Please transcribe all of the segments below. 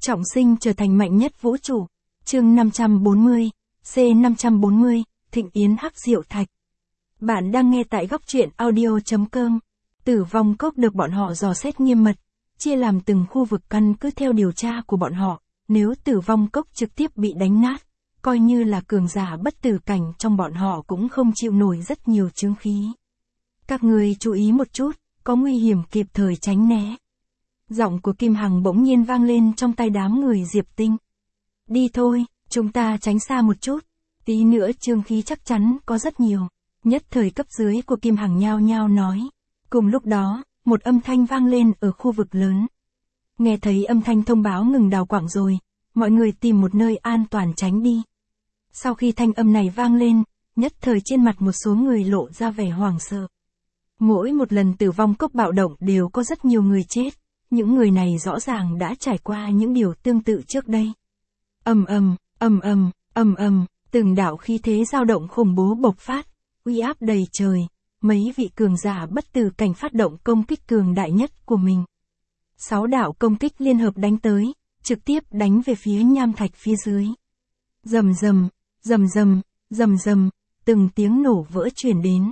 Trọng sinh trở thành mạnh nhất vũ trụ. Chương 540, C540, Thịnh Yến Hắc Diệu Thạch. Bạn đang nghe tại góc truyện audio.com. Tử vong cốc được bọn họ dò xét nghiêm mật, chia làm từng khu vực căn cứ theo điều tra của bọn họ. Nếu tử vong cốc trực tiếp bị đánh nát, coi như là cường giả bất tử cảnh trong bọn họ cũng không chịu nổi rất nhiều chứng khí. Các người chú ý một chút, có nguy hiểm kịp thời tránh né. Giọng của Kim Hằng bỗng nhiên vang lên trong tai đám người Diệp Tinh. Đi thôi, chúng ta tránh xa một chút, tí nữa chương khí chắc chắn có rất nhiều. Nhất thời cấp dưới của Kim Hằng nhao nhao nói. Cùng lúc đó, một âm thanh vang lên ở khu vực lớn. Nghe thấy âm thanh thông báo ngừng đào quảng rồi, mọi người tìm một nơi an toàn tránh đi. Sau khi thanh âm này vang lên, nhất thời trên mặt một số người lộ ra vẻ hoảng sợ. Mỗi một lần tử vong cốc bạo động đều có rất nhiều người chết, những người này rõ ràng đã trải qua những điều tương tự trước đây. Ầm ầm, từng đạo khí thế dao động khủng bố bộc phát, uy áp đầy trời, mấy vị cường giả bất tử cảnh phát động công kích cường đại nhất của mình. 6 đạo công kích liên hợp đánh tới, trực tiếp đánh về phía nham thạch phía dưới. Rầm rầm, từng tiếng nổ vỡ truyền đến.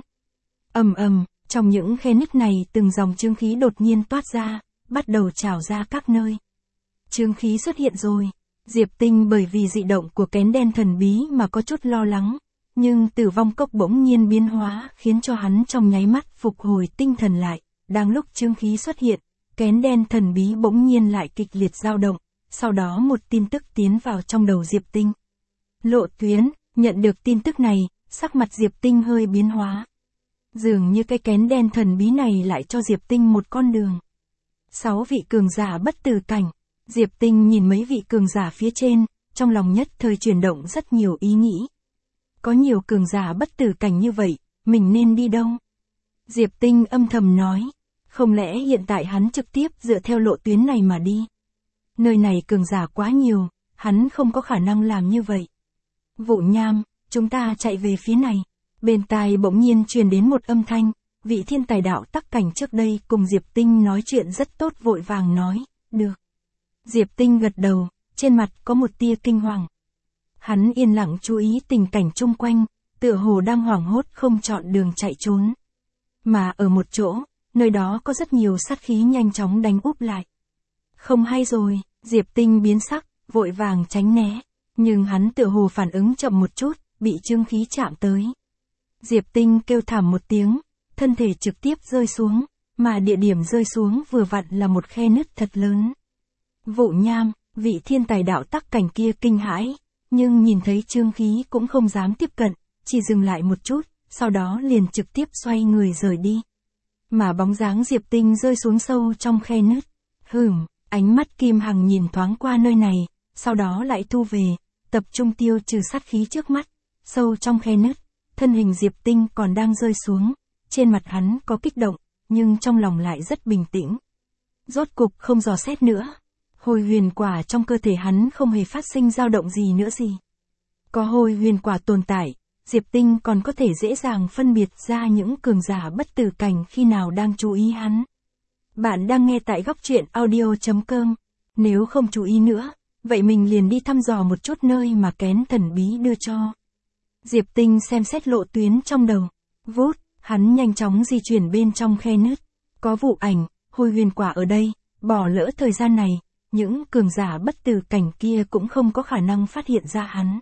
Ầm, trong những khe nứt này từng dòng chương khí đột nhiên toát ra, bắt đầu trào ra các nơi. Chương khí xuất hiện rồi. Diệp Tinh bởi vì dị động của kén đen thần bí mà có chút lo lắng, nhưng tử vong cốc bỗng nhiên biến hóa khiến cho hắn trong nháy mắt phục hồi tinh thần lại. Đang lúc chương khí xuất hiện, kén đen thần bí bỗng nhiên lại kịch liệt dao động, sau đó một tin tức tiến vào trong đầu Diệp Tinh. Lộ Tuyến, nhận được tin tức này, sắc mặt Diệp Tinh hơi biến hóa. Dường như cái kén đen thần bí này lại cho Diệp Tinh một con đường. 6 vị cường giả bất tử cảnh. Diệp Tinh nhìn mấy vị cường giả phía trên, trong lòng nhất thời chuyển động rất nhiều ý nghĩ. Có nhiều cường giả bất tử cảnh như vậy, mình nên đi đâu? Diệp Tinh âm thầm nói, không lẽ hiện tại hắn trực tiếp dựa theo lộ tuyến này mà đi? Nơi này cường giả quá nhiều, hắn không có khả năng làm như vậy. Vũ Nham, chúng ta chạy về phía này. Bên tai bỗng nhiên truyền đến một âm thanh, vị thiên tài đạo tắc cảnh trước đây cùng Diệp Tinh nói chuyện rất tốt vội vàng nói, được. Diệp Tinh gật đầu, trên mặt có một tia kinh hoàng. Hắn yên lặng chú ý tình cảnh chung quanh, tựa hồ đang hoảng hốt không chọn đường chạy trốn. Mà ở một chỗ, nơi đó có rất nhiều sát khí nhanh chóng đánh úp lại. Không hay rồi, Diệp Tinh biến sắc, vội vàng tránh né, nhưng hắn tựa hồ phản ứng chậm một chút, bị chương khí chạm tới. Diệp Tinh kêu thảm một tiếng, thân thể trực tiếp rơi xuống, mà địa điểm rơi xuống vừa vặn là một khe nứt thật lớn. Vũ Nham, vị thiên tài đạo tắc cảnh kia kinh hãi, nhưng nhìn thấy chương khí cũng không dám tiếp cận, chỉ dừng lại một chút, sau đó liền trực tiếp xoay người rời đi. Mà bóng dáng Diệp Tinh rơi xuống sâu trong khe nứt. Ánh mắt Kim Hằng nhìn thoáng qua nơi này, sau đó lại thu về, tập trung tiêu trừ sát khí trước mắt, sâu trong khe nứt, thân hình Diệp Tinh còn đang rơi xuống, trên mặt hắn có kích động, nhưng trong lòng lại rất bình tĩnh. Rốt cục không dò xét nữa. Hồi huyền quả trong cơ thể hắn không hề phát sinh dao động gì nữa gì. Có hồi huyền quả tồn tại, Diệp Tinh còn có thể dễ dàng phân biệt ra những cường giả bất tử cảnh khi nào đang chú ý hắn. Bạn đang nghe tại góc truyện audio.com. Nếu không chú ý nữa, vậy mình liền đi thăm dò một chút nơi mà kén thần bí đưa cho. Diệp Tinh xem xét lộ tuyến trong đầu. Vút, hắn nhanh chóng di chuyển bên trong khe nứt. Có vụ ảnh, hồi huyền quả ở đây, bỏ lỡ thời gian này. Những cường giả bất tử cảnh kia cũng không có khả năng phát hiện ra hắn.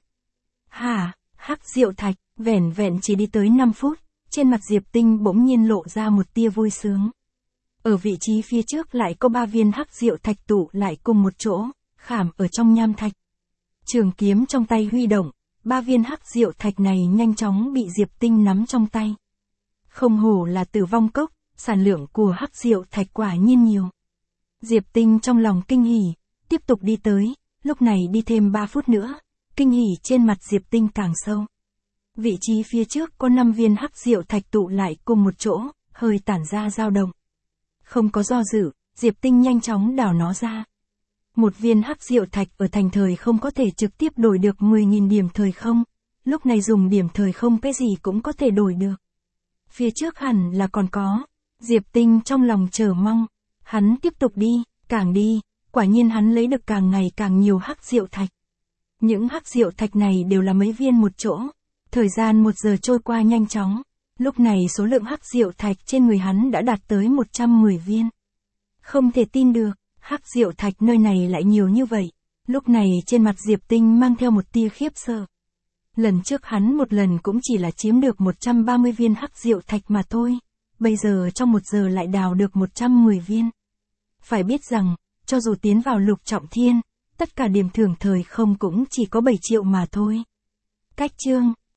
Hắc Diệu Thạch, vẻn vẹn chỉ đi tới 5 phút, trên mặt Diệp Tinh bỗng nhiên lộ ra một tia vui sướng. Ở vị trí phía trước lại có 3 viên Hắc Diệu Thạch tụ lại cùng một chỗ, khảm ở trong nham thạch. Trường kiếm trong tay huy động, 3 viên Hắc Diệu Thạch này nhanh chóng bị Diệp Tinh nắm trong tay. Không hổ là tử vong cốc, sản lượng của Hắc Diệu Thạch quả nhiên nhiều. Diệp Tinh trong lòng kinh hỉ, tiếp tục đi tới, lúc này đi thêm 3 phút nữa, kinh hỉ trên mặt Diệp Tinh càng sâu. Vị trí phía trước có 5 viên Hắc Diệu Thạch tụ lại cùng một chỗ, hơi tản ra dao động. Không có do dự, Diệp Tinh nhanh chóng đào nó ra. Một viên Hắc Diệu Thạch ở thành thời không có thể trực tiếp đổi được 10.000 điểm thời không, lúc này dùng điểm thời không cái gì cũng có thể đổi được. Phía trước hẳn là còn có, Diệp Tinh trong lòng chờ mong. Hắn tiếp tục đi, càng đi, quả nhiên hắn lấy được càng ngày càng nhiều hắc diệu thạch. Những hắc diệu thạch này đều là mấy viên một chỗ. Thời gian 1 giờ trôi qua nhanh chóng. Lúc này số lượng hắc diệu thạch trên người hắn đã đạt tới 110 viên. Không thể tin được, hắc diệu thạch nơi này lại nhiều như vậy. Lúc này trên mặt Diệp Tinh mang theo một tia khiếp sợ. Lần trước hắn một lần cũng chỉ là chiếm được 130 viên hắc diệu thạch mà thôi. Bây giờ trong 1 giờ lại đào được 110 viên. Phải biết rằng, cho dù tiến vào lục trọng thiên, tất cả điểm thưởng thời không cũng chỉ có 7 triệu mà thôi. Cách chương